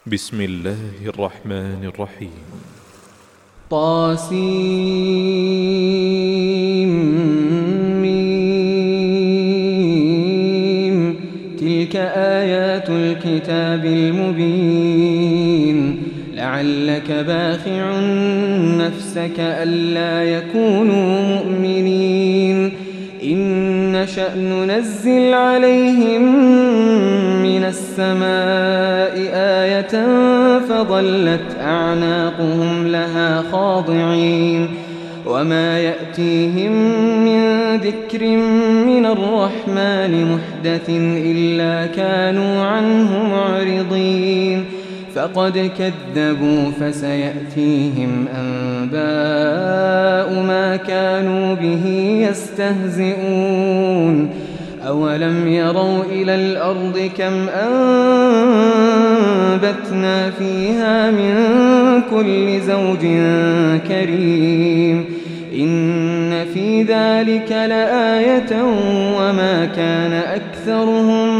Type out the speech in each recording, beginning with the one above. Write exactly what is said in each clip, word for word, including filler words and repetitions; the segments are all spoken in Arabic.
بسم الله الرحمن الرحيم. طاسيم ميم. تلك آيات الكتاب المبين. لعلك باخع نفسك ألا يكونوا مؤمنين. إن نشأ ننزل عليهم من السماء آية فظلت أعناقهم لها خاضعين. وما يأتيهم من ذكر من الرحمن محدث إلا كانوا عنه معرضين. فقد كذبوا فسيأتيهم أنباء ما كانوا به يستهزئون. أولم يروا إلى الأرض كم أنبتنا فيها من كل زوج كريم. إن في ذلك لآية وما كان أكثرهم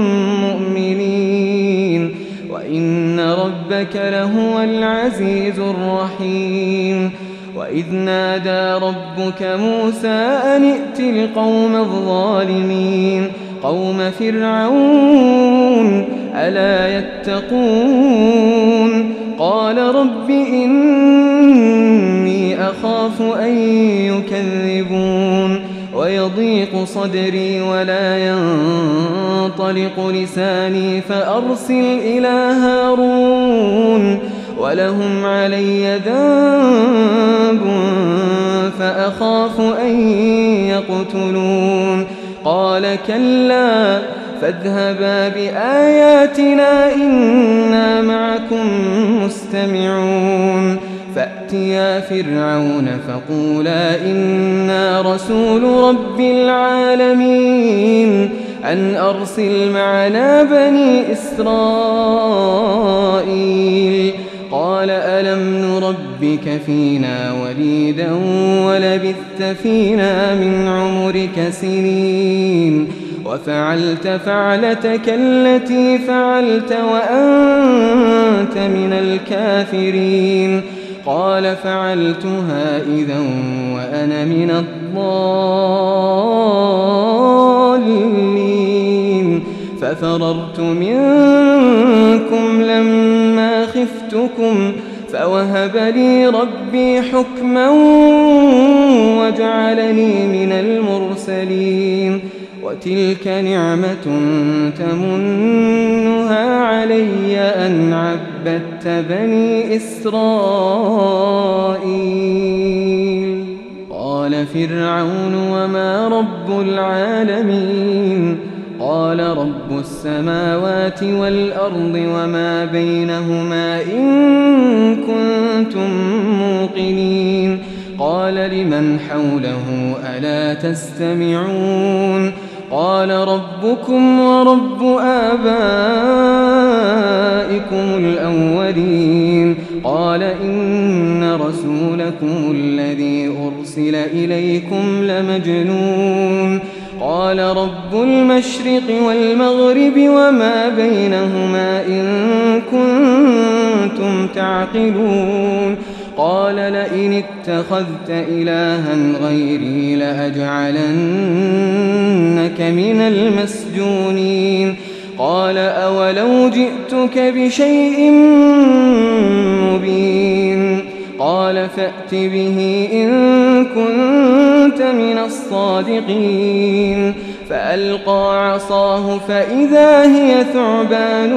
مؤمنين. وإن ربك لهو العزيز الرحيم. وإذ نادى ربك موسى أن ائت القوم الظالمين قوم فرعون ألا يتقون. قال رب إني أخاف أن يكذبون ويضيق صدري ولا ينطلق لساني فأرسل إلى هارون ولهم علي ذنب فأخاف أن يقتلون. قال كلا فاذهبا بآياتنا إنا معكم مستمعون. فأتيا فرعون فقولا إنا رسول رب العالمين أن أرسل معنا بني إسرائيل. قال ألم نربك فينا وليدا ولبثت فينا من عمرك سنين وفعلت فعلتك التي فعلت وأنت من الكافرين. قال فعلتها إذا وأنا من الضالين. ففررت منكم لما خفتكم فوهب لي ربي حكما وجعلني من المرسلين. وتلك نعمة تمنها علي أن عبدت بني إسرائيل. قال فرعون وما رب العالمين. قال رب السماوات والأرض وما بينهما إن كنتم موقنين. قال لمن حوله ألا تستمعون. قال ربكم ورب آبائكم الأولين. قال إن رسولكم الذي أرسل إليكم لمجنون. قال رب المشرق والمغرب وما بينهما إن كنتم تعقلون. قال لئن اتخذت إلها غيري لأجعلنك من المسجونين. قال أولو جئتك بشيء مبين. قال فأت به إن كنت من الصادقين. فألقى عصاه فإذا هي ثعبان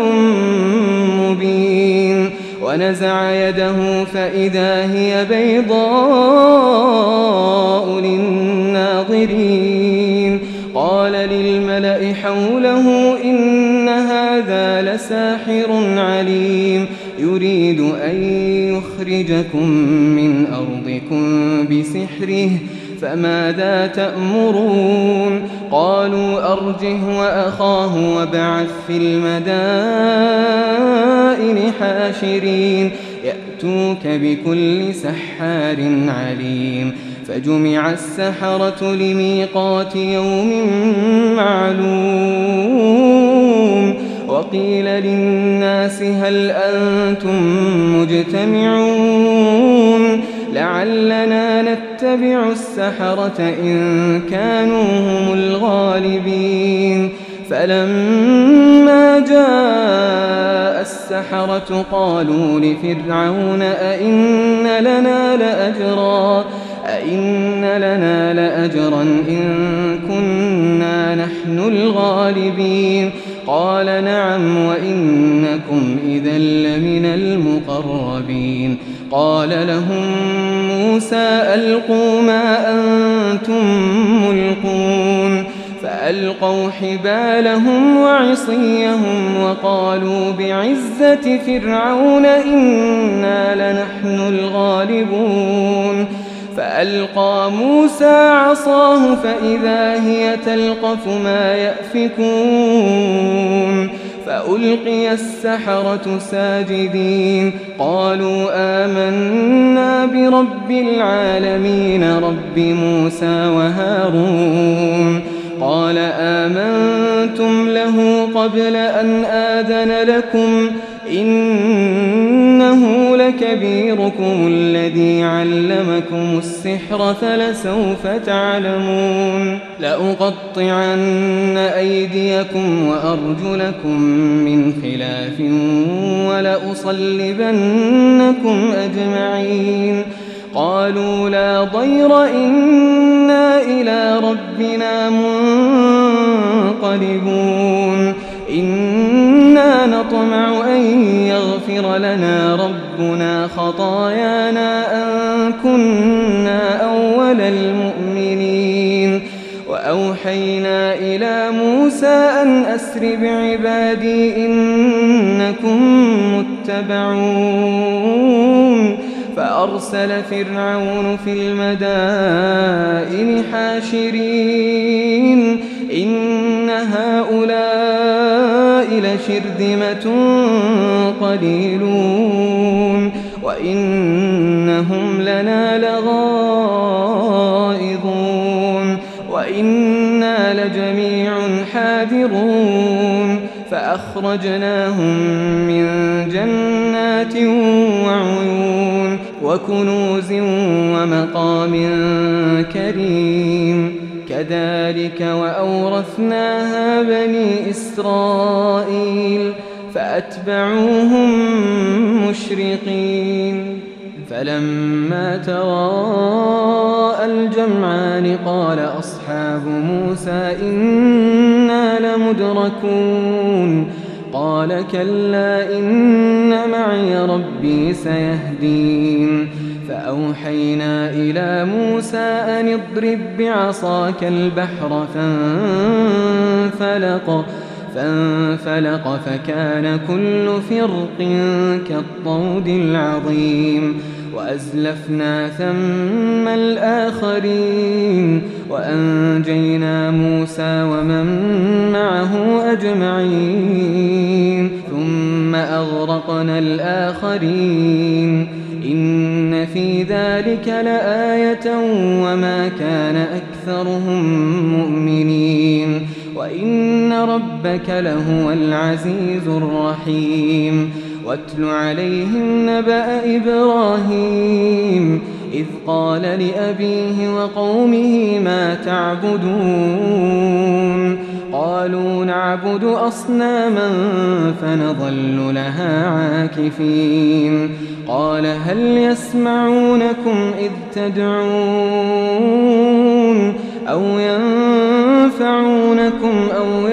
مبين. ونزع يده فإذا هي بيضاء للناظرين. قال للملأ حوله إن هذا لساحر عليم يريد أن يخرجكم من أرضكم بسحره فماذا تأمرون. قالوا أرجه وأخاه وابعث في المدائن حاشرين يأتوك بكل سحار عليم. فجمع السحرة لميقات يوم معلوم. وقيل للناس هل أنتم مجتمعون لعلنا نتبع السحرة إن كانوا هم الغالبين فلما جاء السحرة قالوا لفرعون أئن لنا لأجرا أئن لنا لأجرا إن كنا نحن الغالبين قال نعم وإنكم إذا لمن المقربين قال لهم موسى ألقوا ما أنتم ملقون فألقوا حبالهم وعصيهم وقالوا بعزة فرعون إنا لنحن الغالبون فألقى موسى عصاه فإذا هي تلقف ما يأفكون فألقي السحرة ساجدين قالوا آمنا برب العالمين رب موسى وهارون قال آمنتم له قبل أن آذن لكم إنه لكبيركم الذي علمكم السحر فلسوف تعلمون لأقطعن أيديكم وأرجلكم من خلاف ولأصلبنكم أجمعين قالوا لا ضير إنا إلى ربنا منقلبون إنا نطمع أن يغفر لنا ربنا خطايانا أن كنا أول المؤمنين وأوحينا إلى موسى أن أسر بعبادي إنكم متبعون فأرسل فرعون في المدائن حاشرين إن هؤلاء لشرذمة قليلون وإنهم لنا لغائظون وإنا لجميع حاذرون فأخرجناهم من جنات وعيون وكنوز ومقام كريم كذلك وأورثناها بني إسرائيل فأتبعوهم مشرقين فلما تراءى الجمعان قال أصحاب موسى إنا لمدركون قال كلا إن معي ربي سيهدين فأوحينا إلى موسى أن اضرب بعصاك البحر فانفلق فانفلق فكان كل فرق كالطود العظيم وأزلفنا ثم الآخرين وأنجينا موسى ومن معه أجمعين ثم أغرقنا الآخرين إن في ذلك لآية وما كان أكثرهم مؤمنين وإن ربك لهو العزيز الرحيم واتل عليهم نبأ إبراهيم إذ قال لأبيه وقومه ما تعبدون قالوا نعبد أصناما فنظل لها عاكفين قال هل يسمعونكم إذ تدعون أو ينفعونكم أو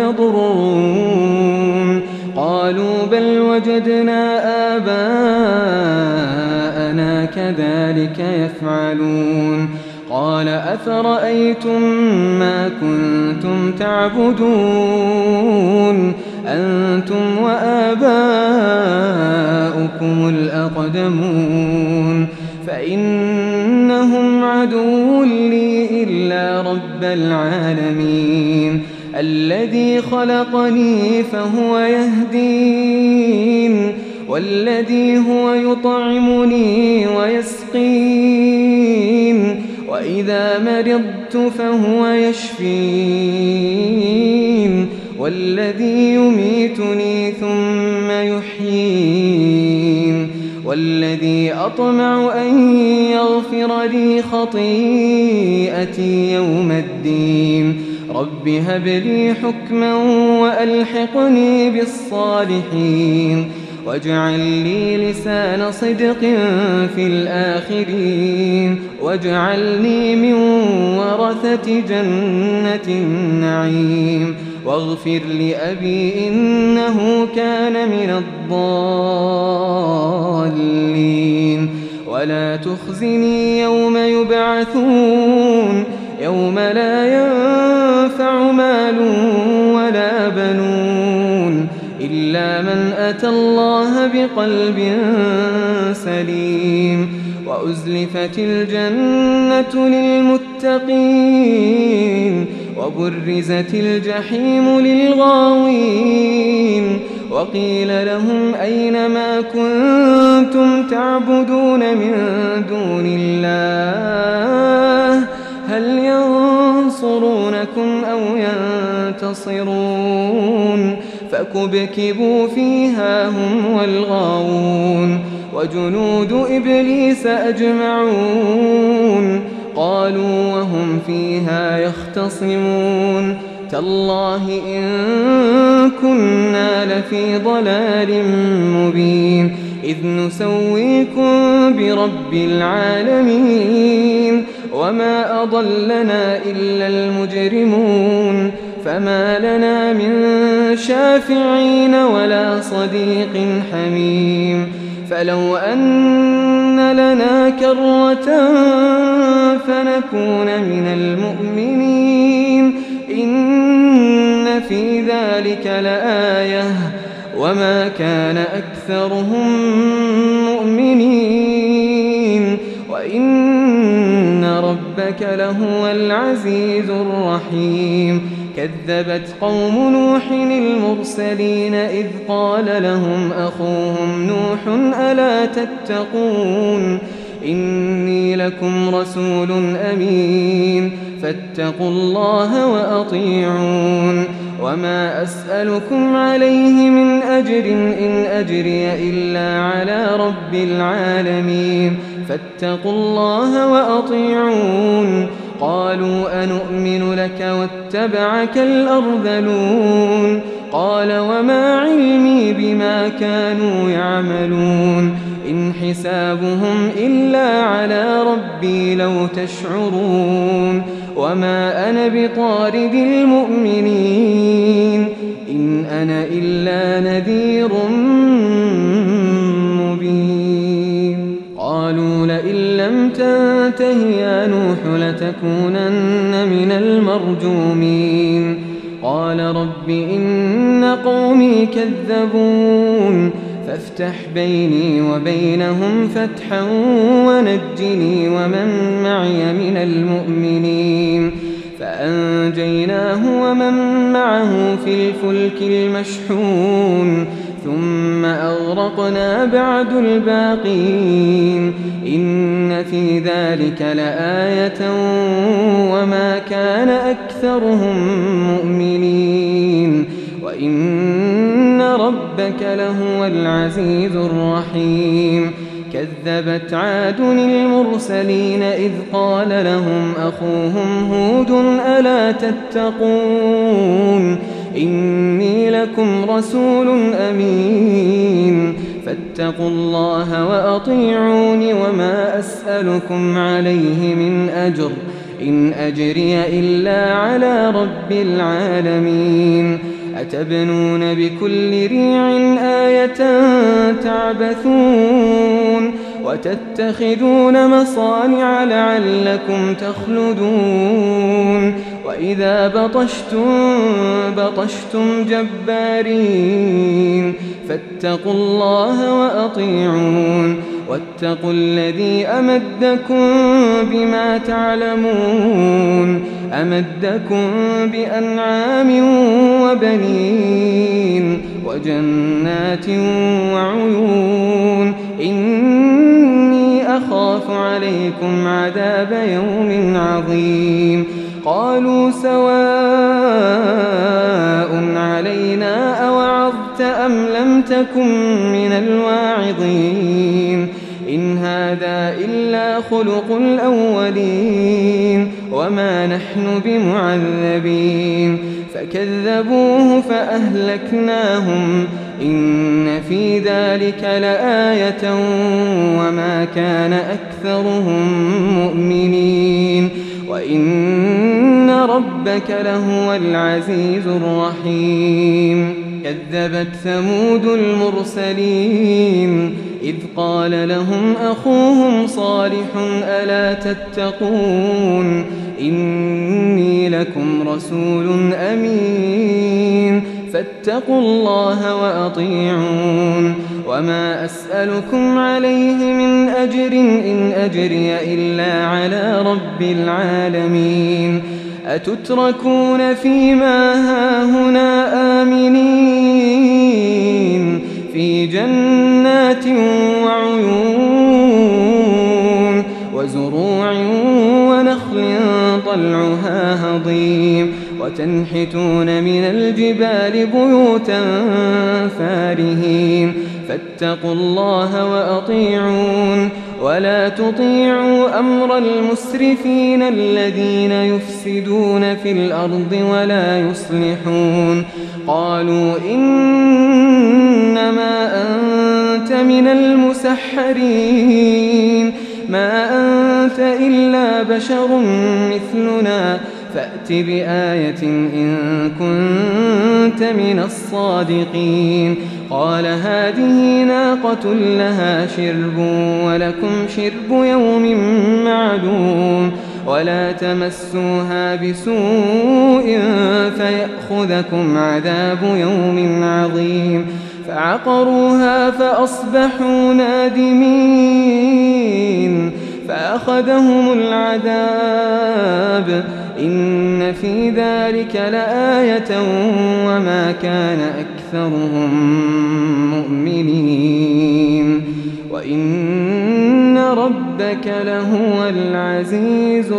يضرون قالوا بل وجدنا آباءنا كذلك يفعلون قال أفرأيتم ما كنتم تعبدون أنتم وآباؤكم الأقدمون فإنهم عدو لي إلا رب العالمين الذي خلقني فهو يهدين والذي هو يطعمني ويسقين وإذا مرضت فهو يشفين والذي يميتني ثم يحيين والذي أطمع أن يغفر لي خطيئتي يوم الدين رب هب لي حكما وألحقني بالصالحين واجعل لي لسان صدق في الآخرين واجعلني من ورثة جنة النعيم واغفر لأبي إنه كان من الضالين ولا تخزني يوم يبعثون يوم لا ينفع مال ولا بنون إلا من أتى الله بقلب سليم وأزلفت الجنة للمتقين وبرزت الجحيم للغاوين وقيل لهم أين ما كنتم تعبدون من دون الله هل ينصرونكم أو ينتصرون فكبكبوا فيها هم والغاوون وجنود إبليس أجمعون قالوا وهم فيها يختصمون تالله إن كنا لفي ضلال مبين إذ نسويكم برب العالمين وما أضلنا إلا المجرمون فما لنا من شافعين ولا صديق حميم فلو أن لنا كرة فنكون من المؤمنين إن في ذلك لآية وما كان أكثرهم مؤمنين وإن ربك لهو العزيز الرحيم كذبت قوم نوح المرسلين إذ قال لهم أخوهم نوح ألا تتقون إني لكم رسول أمين فاتقوا الله وأطيعون وما أسألكم عليه من أجر إن أجري إلا على رب العالمين فاتقوا الله وأطيعون قالوا أنؤمن لك واتبعك الأرذلون قال وما علمي بما كانوا يعملون إن حسابهم إلا على ربي لو تشعرون وما أنا بطارد المؤمنين إن أنا إلا نذير مبين قالوا لئن لم تنته يا نوح لتكونن من المرجومين قال رب إن قومي كذبون فافتح بيني وبينهم فتحا ونجني ومن معي من المؤمنين فأنجيناه ومن معه في الفلك المشحون ثم أغرقنا بعد الباقين إن في ذلك لآية وما كان أكثرهم مؤمنين وإن ربك لهو العزيز الرحيم كذبت عاد المرسلين إذ قال لهم أخوهم هود ألا تتقون إني لكم رسول أمين فاتقوا الله وأطيعون وما أسألكم عليه من أجر إن أجري إلا على رب العالمين أتبنون بكل ريع آية تعبثون وتتخذون مصانع لعلكم تخلدون وإذا بطشتم بطشتم جبارين فاتقوا الله وأطيعون واتقوا الذي أمدكم بما تعلمون أمدكم بأنعام وبنين وجنات وعيون إني أخاف عليكم عذاب يوم عظيم قالوا سواء أم لم تكن من الواعظين إن هذا إلا خلق الأولين وما نحن بمعذبين فكذبوه فأهلكناهم إن في ذلك لآية وما كان أكثرهم مؤمنين وإن ربك لهو العزيز الرحيم كذبت ثمود المرسلين إذ قال لهم أخوهم صالح ألا تتقون إني لكم رسول أمين فاتقوا الله وأطيعون وما أسألكم عليه من أجر إن أجري إلا على رب العالمين أتتركون فيما هاهنا آمنين في جنات وعيون وزروع ونخل طلعها هضيم وتنحتون من الجبال بيوتا فارهين فاتقوا الله وأطيعون ولا تطيعوا أمر المسرفين الذين يفسدون في الأرض ولا يصلحون قالوا إنما أنت من المسحرين ما أنت إلا بشر مثلنا فأت بآية إن كنت من الصادقين قال هذه ناقة لها شرب ولكم شرب يوم معلوم ولا تمسوها بسوء فيأخذكم عذاب يوم عظيم فعقروها فأصبحوا نادمين فأخذهم العذاب إن في ذلك لآية وما كان أكثرهم مؤمنين وإن ربك لهو العزيز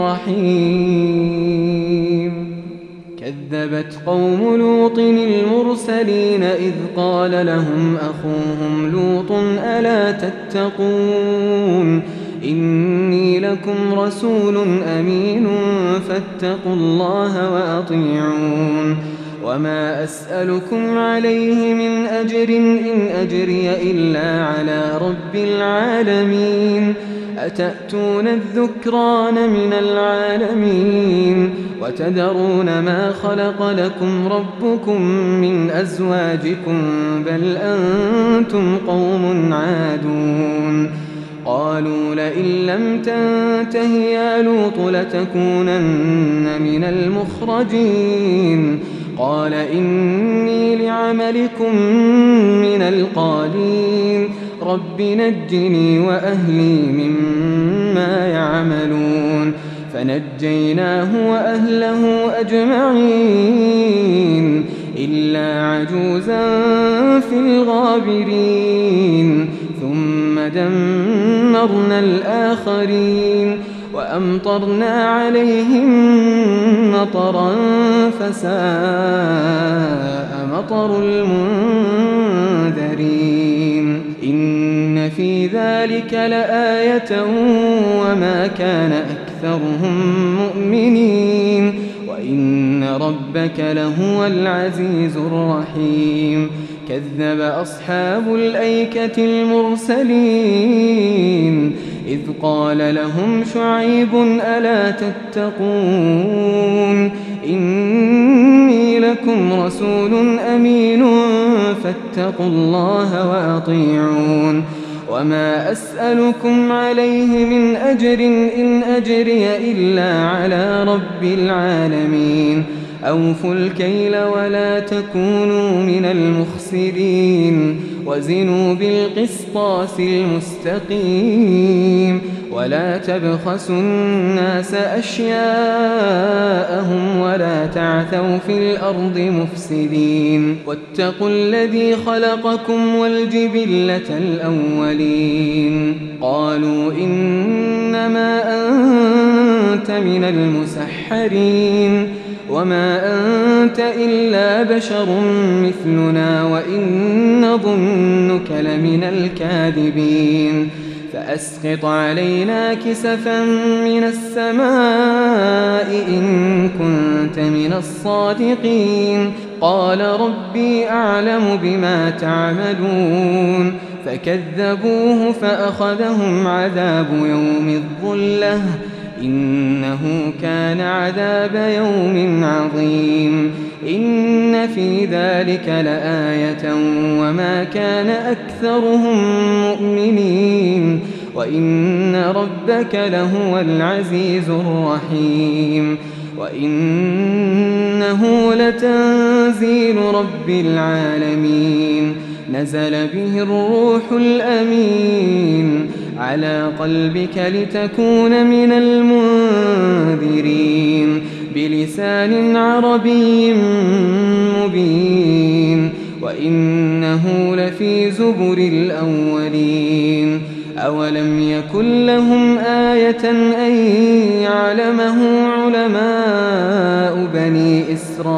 الرحيم كذبت قوم لوط المرسلين إذ قال لهم أخوهم لوط ألا تتقون إني لكم رسول أمين فاتقوا الله وأطيعون وما أسألكم عليه من أجر إن أجري إلا على رب العالمين أتأتون الذكران من العالمين وتذرون ما خلق لكم ربكم من أزواجكم بل أنتم قوم عادون قالوا لئن لم تنته يا لوط لتكونن من المخرجين قال إني لعملكم من القالين رب نجني وأهلي مما يعملون فنجيناه وأهله أجمعين إلا عجوزا في الغابرين ثم دمرنا الآخرين وأمطرنا عليهم مطرا فساء مطر المنذرين إن في ذلك لآية وما كان أكثرهم مؤمنين وإن ربك لهو العزيز الرحيم كذب أصحاب الأيكة المرسلين إذ قال لهم شعيب ألا تتقون إني لكم رسول أمين فاتقوا الله وأطيعون وما أسألكم عليه من أجر إن أجري إلا على رب العالمين أوفوا الكيل ولا تكونوا من المخسرين وزنوا بالقسطاس المستقيم ولا تبخسوا الناس أشياءهم ولا تعثوا في الأرض مفسدين واتقوا الذي خلقكم والجبلة الأولين قالوا إنما أنت من المسحرين وما أنت إلا بشر مثلنا وإن نظنك لمن الكاذبين فأسقط علينا كسفا من السماء إن كنت من الصادقين قال ربي أعلم بما تعملون فكذبوه فأخذهم عذاب يوم الظلة إنه كان عذاب يوم عظيم إن في ذلك لآية وما كان أكثرهم مؤمنين وإن ربك لهو العزيز الرحيم وإنه لتنزيل رب العالمين نزل به الروح الأمين على قلبك لتكون من المنذرين بلسان عربي مبين وإنه لفي زبر الأولين أولم يكن لهم آية أن يعلمه علماء بني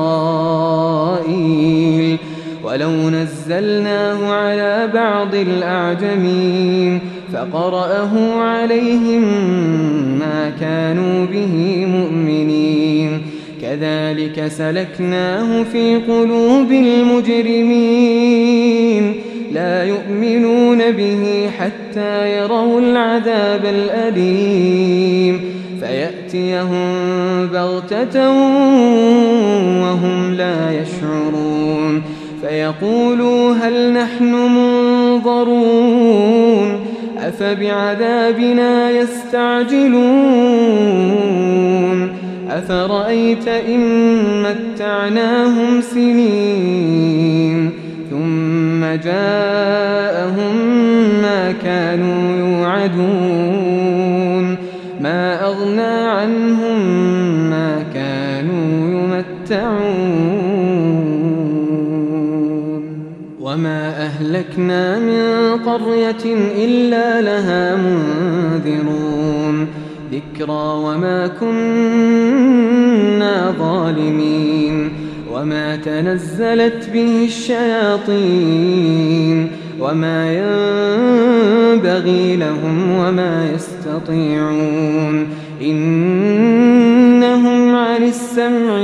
إسرائيل ولو نزلناه على بعض الأعجمين فقرأه عليهم ما كانوا به مؤمنين كذلك سلكناه في قلوب المجرمين لا يؤمنون به حتى يروا العذاب الأليم فيأتيهم بغتة وهم لا يشعرون فيقولوا هل نحن منظرون أفبعذابنا يستعجلون أفرأيت إن متعناهم سنين ثم جاءهم ما كانوا يوعدون ما أغنى عنهم ما كانوا يمتعون وما أهلكنا من قرية إلا لها منذرون ذكرى وما كنا ظالمين وما تنزلت به الشياطين وما ينبغي لهم وما يستطيعون إنهم عن السمع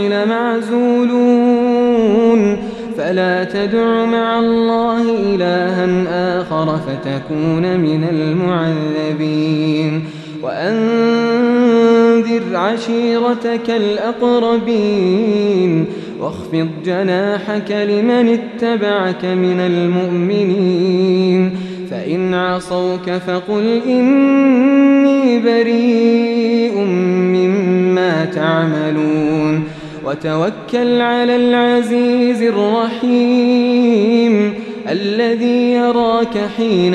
لمعزولون فلا تدع مع الله إلها آخر فتكون من المعذبين وأنذر عشيرتك الأقربين واخفض جناحك لمن اتبعك من المؤمنين فإن عصوك فقل إني بريء مما تعملون وتوكل على العزيز الرحيم الذي يراك حين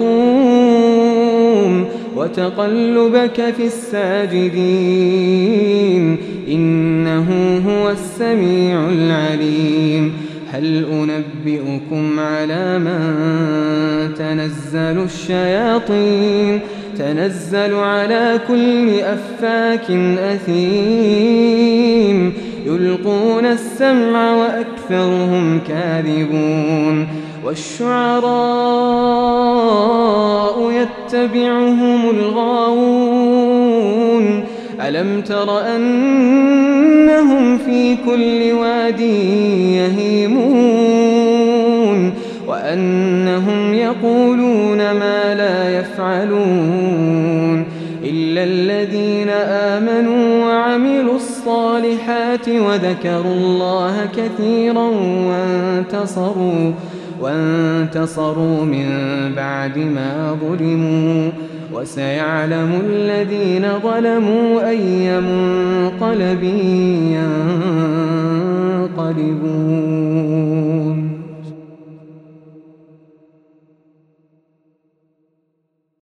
تقوم وتقلبك في الساجدين إنه هو السميع العليم هل أنبئكم على من تنزل الشياطين تنزل على كل أفاك أثيم يلقون السمع وأكثرهم كاذبون والشعراء يتبعهم الغاوون ألم تر أنهم في كل واد يهيمون وأنهم يقولون ما لا يفعلون إلا الذين آمنوا وعملوا الصالحات وذكروا الله كثيرا وانتصروا وانتصروا من بعد ما ظلموا وسيعلم الذين ظلموا أي منقلب ينقلبون